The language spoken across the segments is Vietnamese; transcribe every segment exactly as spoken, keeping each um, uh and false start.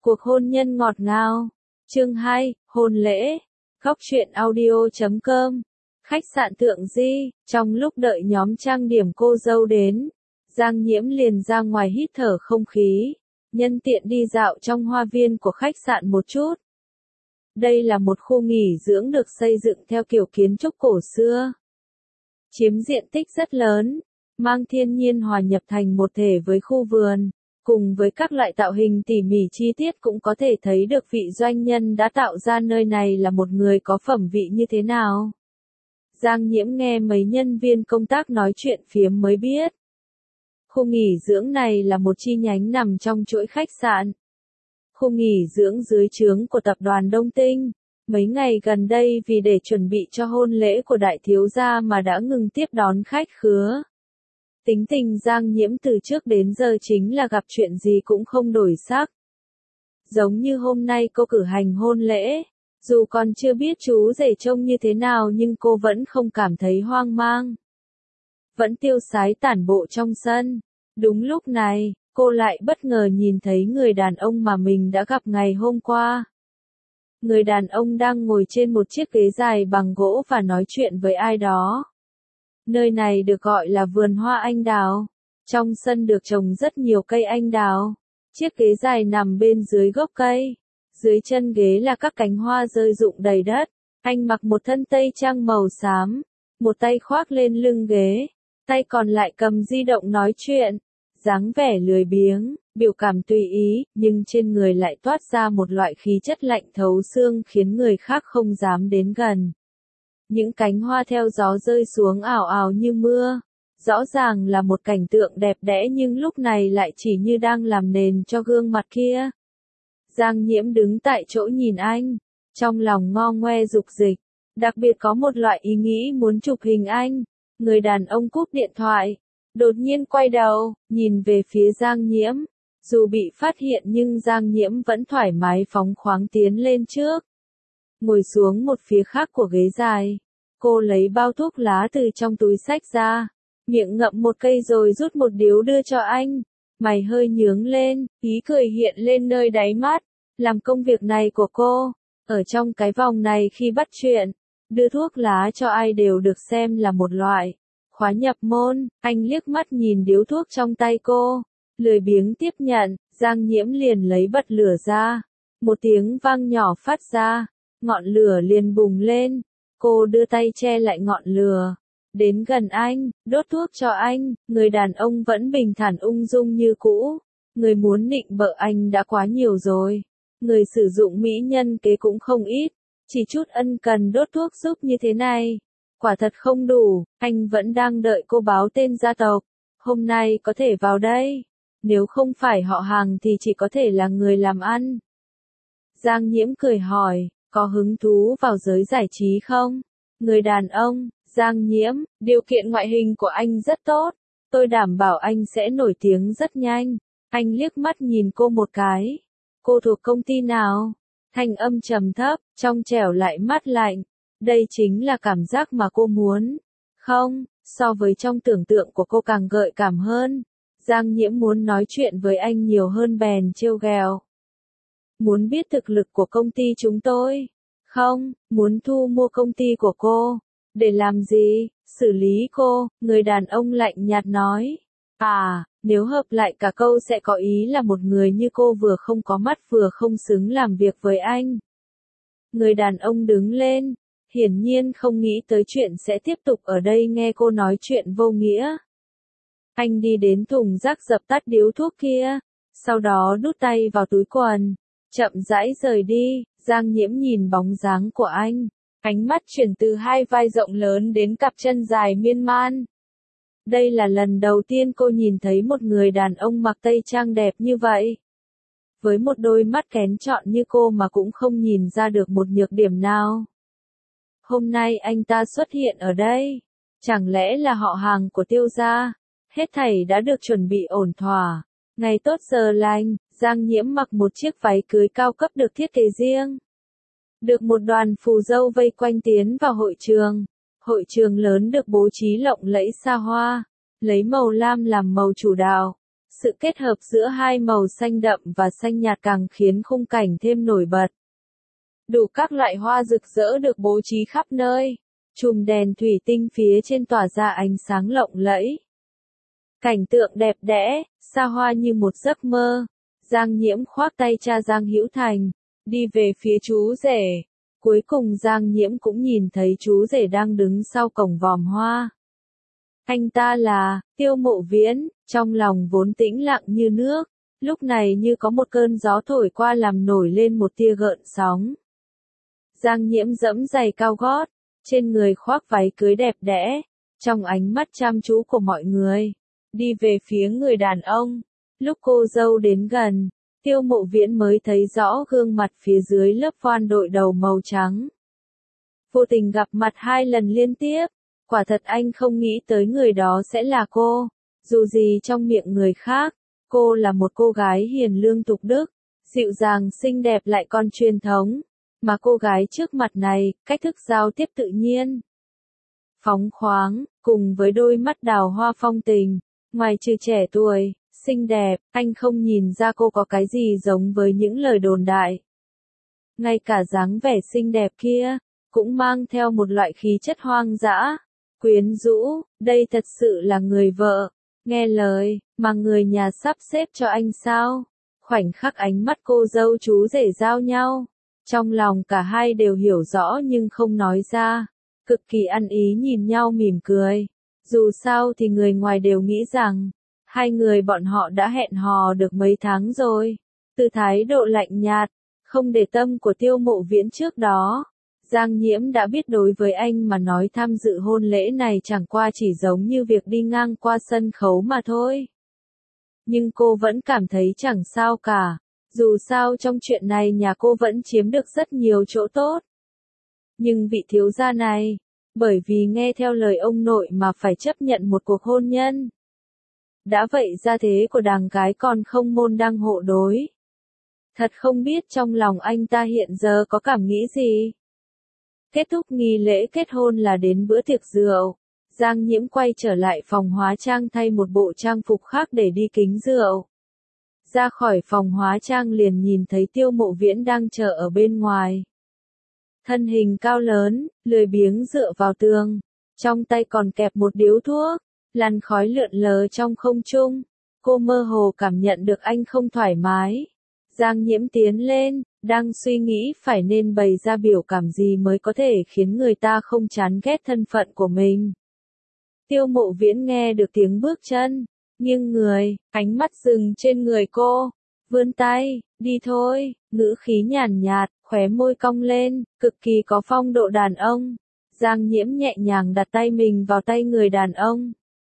Cuộc hôn nhân ngọt ngào. Chương hai, hôn lễ. Góc truyện audio chấm com. Khách sạn Tượng Di, trong lúc đợi nhóm trang điểm cô dâu đến, Giang Nhiễm liền ra ngoài hít thở không khí, nhân tiện đi dạo trong hoa viên của khách sạn một chút. Đây là một khu nghỉ dưỡng được xây dựng theo kiểu kiến trúc cổ xưa. Chiếm diện tích rất lớn, mang thiên nhiên hòa nhập thành một thể với khu vườn. Cùng với các loại tạo hình tỉ mỉ chi tiết cũng có thể thấy được vị doanh nhân đã tạo ra nơi này là một người có phẩm vị như thế nào. Giang Nhiễm nghe mấy nhân viên công tác nói chuyện phiếm mới biết. Khu nghỉ dưỡng này là một chi nhánh nằm trong chuỗi khách sạn. Khu nghỉ dưỡng dưới trướng của tập đoàn Đông Tinh. Mấy ngày gần đây vì để chuẩn bị cho hôn lễ của đại thiếu gia mà đã ngừng tiếp đón khách khứa. Tính tình Giang Nhiễm từ trước đến giờ chính là gặp chuyện gì cũng không đổi sắc. Giống như hôm nay cô cử hành hôn lễ, dù còn chưa biết chú rể trông như thế nào nhưng cô vẫn không cảm thấy hoang mang. Vẫn tiêu sái tản bộ trong sân. Đúng lúc này, cô lại bất ngờ nhìn thấy người đàn ông mà mình đã gặp ngày hôm qua. Người đàn ông đang ngồi trên một chiếc ghế dài bằng gỗ và nói chuyện với ai đó. Nơi này được gọi là vườn hoa anh đào. Trong sân được trồng rất nhiều cây anh đào. Chiếc ghế dài nằm bên dưới gốc cây. Dưới chân ghế là các cánh hoa rơi rụng đầy đất. Anh mặc một thân tây trang màu xám. Một tay khoác lên lưng ghế. Tay còn lại cầm di động nói chuyện. Dáng vẻ lười biếng, biểu cảm tùy ý, nhưng trên người lại toát ra một loại khí chất lạnh thấu xương khiến người khác không dám đến gần. Những cánh hoa theo gió rơi xuống ảo ảo như mưa. Rõ ràng là một cảnh tượng đẹp đẽ nhưng lúc này lại chỉ như đang làm nền cho gương mặt kia. Giang Nhiễm đứng tại chỗ nhìn anh, trong lòng ngo ngoe dục dịch, đặc biệt có một loại ý nghĩ muốn chụp hình anh. Người đàn ông cúp điện thoại, đột nhiên quay đầu, nhìn về phía Giang Nhiễm. Dù bị phát hiện nhưng Giang Nhiễm vẫn thoải mái phóng khoáng tiến lên trước. Ngồi xuống một phía khác của ghế dài. Cô lấy bao thuốc lá từ trong túi xách ra, miệng ngậm một cây rồi rút một điếu đưa cho anh. Mày hơi nhướng lên, ý cười hiện lên nơi đáy mắt. Làm công việc này của cô, ở trong cái vòng này khi bắt chuyện, đưa thuốc lá cho ai đều được xem là một loại khóa nhập môn. Anh liếc mắt nhìn điếu thuốc trong tay cô, lười biếng tiếp nhận. Giang Nhiễm liền lấy bật lửa ra. Một tiếng vang nhỏ phát ra, ngọn lửa liền bùng lên. Cô đưa tay che lại ngọn lửa, đến gần anh, đốt thuốc cho anh. Người đàn ông vẫn bình thản ung dung như cũ. Người muốn nịnh bợ anh đã quá nhiều rồi. Người sử dụng mỹ nhân kế cũng không ít. Chỉ chút ân cần đốt thuốc giúp như thế này, quả thật không đủ. Anh vẫn đang đợi cô báo tên gia tộc. Hôm nay có thể vào đây. Nếu không phải họ hàng thì chỉ có thể là người làm ăn. Giang Nhiễm cười hỏi, có hứng thú vào giới giải trí không? Người đàn ông, Giang Nhiễm, điều kiện ngoại hình của anh rất tốt. Tôi đảm bảo anh sẽ nổi tiếng rất nhanh. Anh liếc mắt nhìn cô một cái. Cô thuộc công ty nào? Thanh âm trầm thấp, trong trẻo lại mát lạnh. Đây chính là cảm giác mà cô muốn. Không, so với trong tưởng tượng của cô càng gợi cảm hơn. Giang Nhiễm muốn nói chuyện với anh nhiều hơn bèn trêu ghẹo. Muốn biết thực lực của công ty chúng tôi? Không, muốn thu mua công ty của cô. Để làm gì? Xử lý cô, người đàn ông lạnh nhạt nói. À, nếu hợp lại cả câu sẽ có ý là một người như cô vừa không có mắt vừa không xứng làm việc với anh. Người đàn ông đứng lên, hiển nhiên không nghĩ tới chuyện sẽ tiếp tục ở đây nghe cô nói chuyện vô nghĩa. Anh đi đến thùng rác dập tắt điếu thuốc kia, sau đó đút tay vào túi quần, chậm rãi rời đi. Giang Nhiễm nhìn bóng dáng của anh, ánh mắt chuyển từ hai vai rộng lớn đến cặp chân dài miên man. Đây là lần đầu tiên cô nhìn thấy một người đàn ông mặc tây trang đẹp như vậy. Với một đôi mắt kén chọn như cô mà cũng không nhìn ra được một nhược điểm nào. Hôm nay anh ta xuất hiện ở đây, chẳng lẽ là họ hàng của Tiêu gia? Hết thảy đã được chuẩn bị ổn thỏa. Ngày tốt giờ lành, Giang Nhiễm mặc một chiếc váy cưới cao cấp được thiết kế riêng. Được một đoàn phù dâu vây quanh tiến vào hội trường. Hội trường lớn được bố trí lộng lẫy xa hoa, lấy màu lam làm màu chủ đạo. Sự kết hợp giữa hai màu xanh đậm và xanh nhạt càng khiến khung cảnh thêm nổi bật. Đủ các loại hoa rực rỡ được bố trí khắp nơi. Chùm đèn thủy tinh phía trên tỏa ra ánh sáng lộng lẫy. Cảnh tượng đẹp đẽ, xa hoa như một giấc mơ. Giang Nhiễm khoác tay cha Giang Hữu Thành, đi về phía chú rể. Cuối cùng Giang Nhiễm cũng nhìn thấy chú rể đang đứng sau cổng vòm hoa. Anh ta là Tiêu Mộ Viễn, trong lòng vốn tĩnh lặng như nước, lúc này như có một cơn gió thổi qua làm nổi lên một tia gợn sóng. Giang Nhiễm giẫm giày cao gót, trên người khoác váy cưới đẹp đẽ, trong ánh mắt chăm chú của mọi người, đi về phía người đàn ông. Lúc cô dâu đến gần, Tiêu Mộ Viễn mới thấy rõ gương mặt phía dưới lớp voan đội đầu màu trắng. Vô tình gặp mặt hai lần liên tiếp, quả thật anh không nghĩ tới người đó sẽ là cô. Dù gì trong miệng người khác, cô là một cô gái hiền lương tục đức, dịu dàng xinh đẹp lại còn truyền thống. Mà cô gái trước mặt này, cách thức giao tiếp tự nhiên, phóng khoáng, cùng với đôi mắt đào hoa phong tình, ngoài trừ trẻ tuổi, xinh đẹp, anh không nhìn ra cô có cái gì giống với những lời đồn đại. Ngay cả dáng vẻ xinh đẹp kia, cũng mang theo một loại khí chất hoang dã, quyến rũ, đây thật sự là người vợ, nghe lời, mà người nhà sắp xếp cho anh sao? Khoảnh khắc ánh mắt cô dâu chú rể giao nhau. Trong lòng cả hai đều hiểu rõ nhưng không nói ra, cực kỳ ăn ý nhìn nhau mỉm cười. Dù sao thì người ngoài đều nghĩ rằng, hai người bọn họ đã hẹn hò được mấy tháng rồi. Từ thái độ lạnh nhạt, không để tâm của Tiêu Mộ Viễn trước đó, Giang Nhiễm đã biết đối với anh mà nói tham dự hôn lễ này chẳng qua chỉ giống như việc đi ngang qua sân khấu mà thôi. Nhưng cô vẫn cảm thấy chẳng sao cả. Dù sao trong chuyện này nhà cô vẫn chiếm được rất nhiều chỗ tốt. Nhưng vị thiếu gia này, bởi vì nghe theo lời ông nội mà phải chấp nhận một cuộc hôn nhân. Đã vậy gia thế của đàng gái còn không môn đăng hộ đối. Thật không biết trong lòng anh ta hiện giờ có cảm nghĩ gì. Kết thúc nghi lễ kết hôn là đến bữa tiệc rượu. Giang Nhiễm quay trở lại phòng hóa trang thay một bộ trang phục khác để đi kính rượu. Ra khỏi phòng hóa trang liền nhìn thấy Tiêu Mộ Viễn đang chờ ở bên ngoài. Thân hình cao lớn, lười biếng dựa vào tường, trong tay còn kẹp một điếu thuốc, làn khói lượn lờ trong không trung. Cô mơ hồ cảm nhận được anh không thoải mái. Giang Nhiễm tiến lên, đang suy nghĩ phải nên bày ra biểu cảm gì mới có thể khiến người ta không chán ghét thân phận của mình. Tiêu Mộ Viễn nghe được tiếng bước chân, nghiêng người, ánh mắt dừng trên người cô, vươn tay, đi thôi, ngữ khí nhàn nhạt, khóe môi cong lên, cực kỳ có phong độ đàn ông. Giang Nhiễm nhẹ nhàng đặt tay mình vào tay người đàn ông.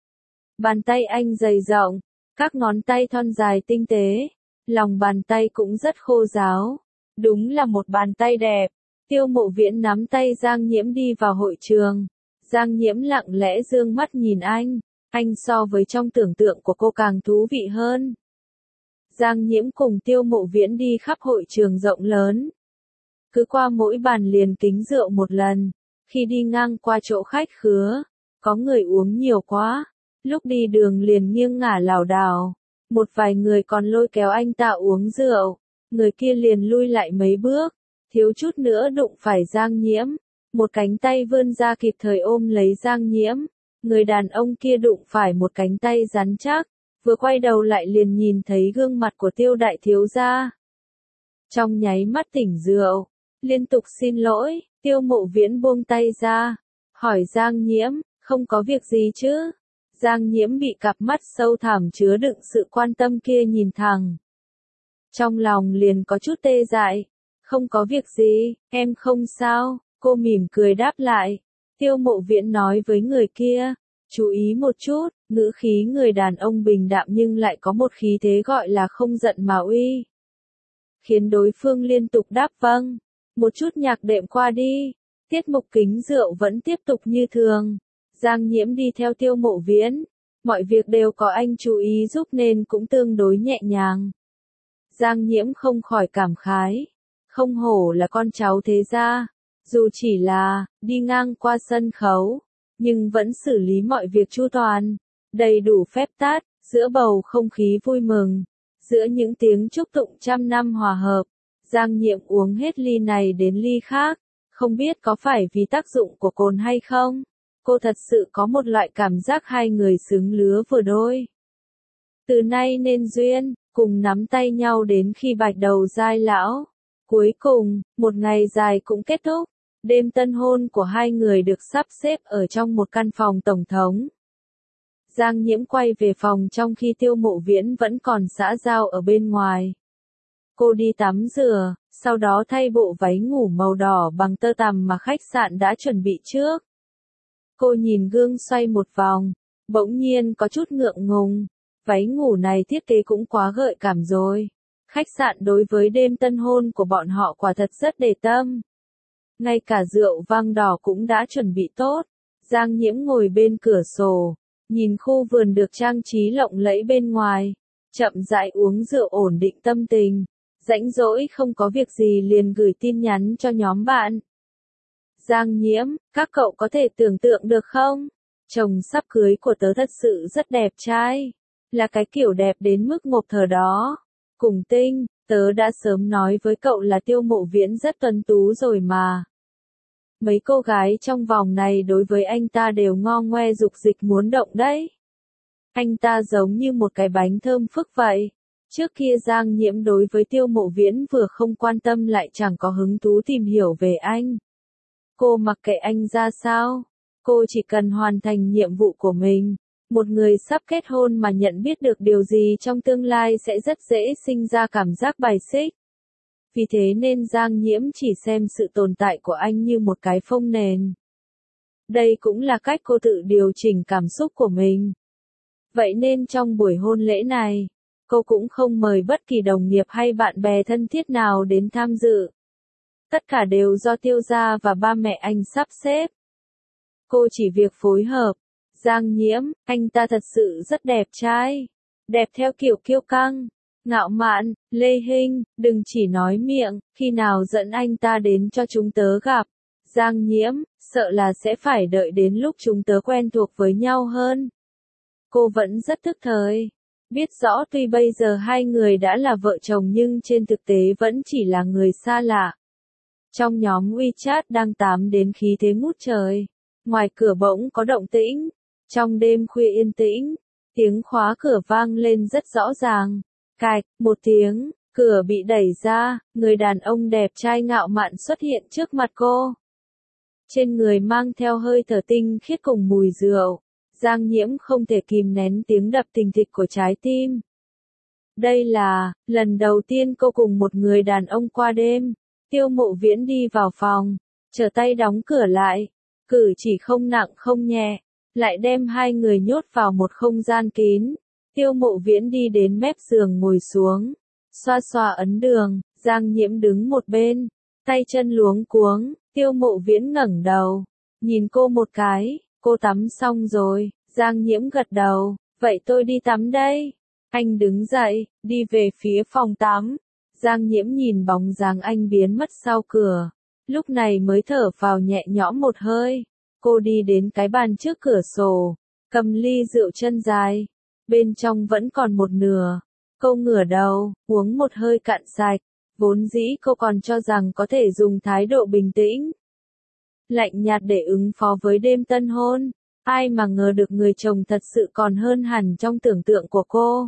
Bàn tay anh dày rộng, các ngón tay thon dài tinh tế, lòng bàn tay cũng rất khô ráo. Đúng là một bàn tay đẹp. Tiêu Mộ Viễn nắm tay Giang Nhiễm đi vào hội trường. Giang Nhiễm lặng lẽ dương mắt nhìn anh. Anh so với trong tưởng tượng của cô càng thú vị hơn. Giang Nhiễm cùng Tiêu Mộ Viễn đi khắp hội trường rộng lớn. Cứ qua mỗi bàn liền kính rượu một lần. Khi đi ngang qua chỗ khách khứa, có người uống nhiều quá. Lúc đi đường liền nghiêng ngả lảo đảo. Một vài người còn lôi kéo anh ta uống rượu. Người kia liền lui lại mấy bước. Thiếu chút nữa đụng phải Giang Nhiễm. Một cánh tay vươn ra kịp thời ôm lấy Giang Nhiễm. Người đàn ông kia đụng phải một cánh tay rắn chắc, vừa quay đầu lại liền nhìn thấy gương mặt của Tiêu đại thiếu gia. Trong nháy mắt tỉnh rượu, liên tục xin lỗi, Tiêu Mộ Viễn buông tay ra, hỏi Giang Nhiễm, không có việc gì chứ? Giang Nhiễm bị cặp mắt sâu thẳm chứa đựng sự quan tâm kia nhìn thẳng. Trong lòng liền có chút tê dại, không có việc gì, em không sao, cô mỉm cười đáp lại. Tiêu Mộ Viễn nói với người kia, chú ý một chút, ngữ khí người đàn ông bình đạm nhưng lại có một khí thế gọi là không giận mà uy. Khiến đối phương liên tục đáp vâng, một chút nhạc đệm qua đi, tiết mục kính rượu vẫn tiếp tục như thường. Giang Nhiễm đi theo Tiêu Mộ Viễn, mọi việc đều có anh chú ý giúp nên cũng tương đối nhẹ nhàng. Giang Nhiễm không khỏi cảm khái, không hổ là con cháu thế gia. Dù chỉ là đi ngang qua sân khấu, nhưng vẫn xử lý mọi việc chu toàn, đầy đủ phép tắc, Giữa bầu không khí vui mừng, giữa những tiếng chúc tụng trăm năm hòa hợp, Giang Nhiễm uống hết ly này đến ly khác, không biết có phải vì tác dụng của cồn hay không, cô thật sự có một loại cảm giác hai người xứng lứa vừa đôi. Từ nay nên duyên, cùng nắm tay nhau đến khi bạch đầu giai lão. Cuối cùng, một ngày dài cũng kết thúc, đêm tân hôn của hai người được sắp xếp ở trong một căn phòng tổng thống. Giang Nhiễm quay về phòng trong khi Tiêu Mộ Viễn vẫn còn xã giao ở bên ngoài. Cô đi tắm rửa, sau đó thay bộ váy ngủ màu đỏ bằng tơ tằm mà khách sạn đã chuẩn bị trước. Cô nhìn gương xoay một vòng, bỗng nhiên có chút ngượng ngùng, váy ngủ này thiết kế cũng quá gợi cảm rồi. Khách sạn đối với đêm tân hôn của bọn họ quả thật rất để tâm. Ngay cả rượu vang đỏ cũng đã chuẩn bị tốt. Giang Nhiễm ngồi bên cửa sổ, nhìn khu vườn được trang trí lộng lẫy bên ngoài, chậm rãi uống rượu ổn định tâm tình. Rãnh rỗi không có việc gì liền gửi tin nhắn cho nhóm bạn. Giang Nhiễm, các cậu có thể tưởng tượng được không? Chồng sắp cưới của tớ thật sự rất đẹp trai. Là cái kiểu đẹp đến mức ngộp thở đó. Cùng Tinh, tớ đã sớm nói với cậu là Tiêu Mộ Viễn rất tuấn tú rồi mà. Mấy cô gái trong vòng này đối với anh ta đều ngo ngoe dục dịch muốn động đấy. Anh ta giống như một cái bánh thơm phức vậy. Trước kia Giang Nhiễm đối với Tiêu Mộ Viễn vừa không quan tâm lại chẳng có hứng thú tìm hiểu về anh. Cô mặc kệ anh ra sao, cô chỉ cần hoàn thành nhiệm vụ của mình. Một người sắp kết hôn mà nhận biết được điều gì trong tương lai sẽ rất dễ sinh ra cảm giác bài xích. Vì thế nên Giang Nhiễm chỉ xem sự tồn tại của anh như một cái phông nền. Đây cũng là cách cô tự điều chỉnh cảm xúc của mình. Vậy nên trong buổi hôn lễ này, cô cũng không mời bất kỳ đồng nghiệp hay bạn bè thân thiết nào đến tham dự. Tất cả đều do Tiêu gia và ba mẹ anh sắp xếp. Cô chỉ việc phối hợp. Giang Nhiễm, anh ta thật sự rất đẹp trai. Đẹp theo kiểu kiêu căng, ngạo mạn, lê hinh, đừng chỉ nói miệng, khi nào dẫn anh ta đến cho chúng tớ gặp. Giang Nhiễm, sợ là sẽ phải đợi đến lúc chúng tớ quen thuộc với nhau hơn. Cô vẫn rất thức thời. Biết rõ tuy bây giờ hai người đã là vợ chồng nhưng trên thực tế vẫn chỉ là người xa lạ. Trong nhóm WeChat đang tám đến khí thế ngút trời. Ngoài cửa bỗng có động tĩnh. Trong đêm khuya yên tĩnh, tiếng khóa cửa vang lên rất rõ ràng. Cạch, một tiếng, cửa bị đẩy ra, người đàn ông đẹp trai ngạo mạn xuất hiện trước mặt cô. Trên người mang theo hơi thở tinh khiết cùng mùi rượu. Giang Nhiễm không thể kìm nén tiếng đập thình thịch của trái tim. Đây là lần đầu tiên cô cùng một người đàn ông qua đêm. Tiêu Mộ Viễn đi vào phòng, trở tay đóng cửa lại, cử chỉ không nặng không nhẹ, lại đem hai người nhốt vào một không gian kín. Tiêu Mộ Viễn đi đến mép giường ngồi xuống, xoa xoa ấn đường. Giang Nhiễm đứng một bên, tay chân luống cuống. Tiêu Mộ Viễn ngẩng đầu, nhìn cô một cái. Cô tắm xong rồi. Giang Nhiễm gật đầu, vậy tôi đi tắm đây. Anh đứng dậy, đi về phía phòng tắm. Giang Nhiễm nhìn bóng dáng anh biến mất sau cửa, lúc này mới thở vào nhẹ nhõm một hơi. Cô đi đến cái bàn trước cửa sổ, cầm ly rượu chân dài, bên trong vẫn còn một nửa. Cô ngửa đầu, uống một hơi cạn sạch, vốn dĩ cô còn cho rằng có thể dùng thái độ bình tĩnh, lạnh nhạt để ứng phó với đêm tân hôn. Ai mà ngờ được người chồng thật sự còn hơn hẳn trong tưởng tượng của cô.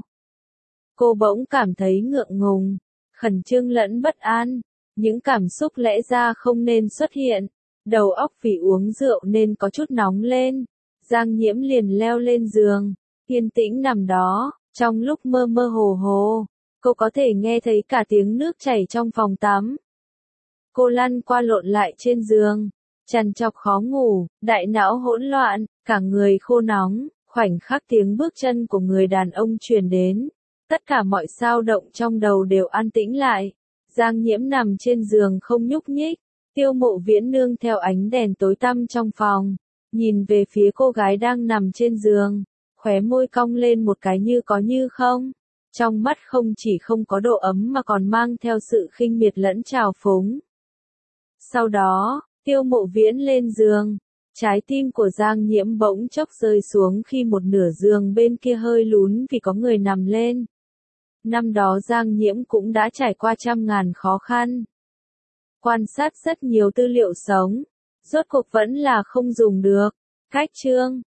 Cô bỗng cảm thấy ngượng ngùng, khẩn trương lẫn bất an. Những cảm xúc lẽ ra không nên xuất hiện. Đầu óc vì uống rượu nên có chút nóng lên. Giang Nhiễm liền leo lên giường, yên tĩnh nằm đó. Trong lúc mơ mơ hồ hồ, cô có thể nghe thấy cả tiếng nước chảy trong phòng tắm. Cô lăn qua lộn lại trên giường, trằn trọc khó ngủ, đại não hỗn loạn, cả người khô nóng. Khoảnh khắc tiếng bước chân của người đàn ông truyền đến, tất cả mọi dao động trong đầu đều an tĩnh lại. Giang Nhiễm nằm trên giường không nhúc nhích. Tiêu Mộ Viễn nương theo ánh đèn tối tăm trong phòng, nhìn về phía cô gái đang nằm trên giường, khóe môi cong lên một cái như có như không. Trong mắt không chỉ không có độ ấm mà còn mang theo sự khinh miệt lẫn trào phúng. Sau đó, Tiêu Mộ Viễn lên giường, Trái tim của Giang Nhiễm bỗng chốc rơi xuống khi một nửa giường bên kia hơi lún vì có người nằm lên. Năm đó Giang Nhiễm cũng đã trải qua trăm ngàn khó khăn. Quan sát rất nhiều tư liệu sống. Rốt cuộc vẫn là không dùng được. Cách chương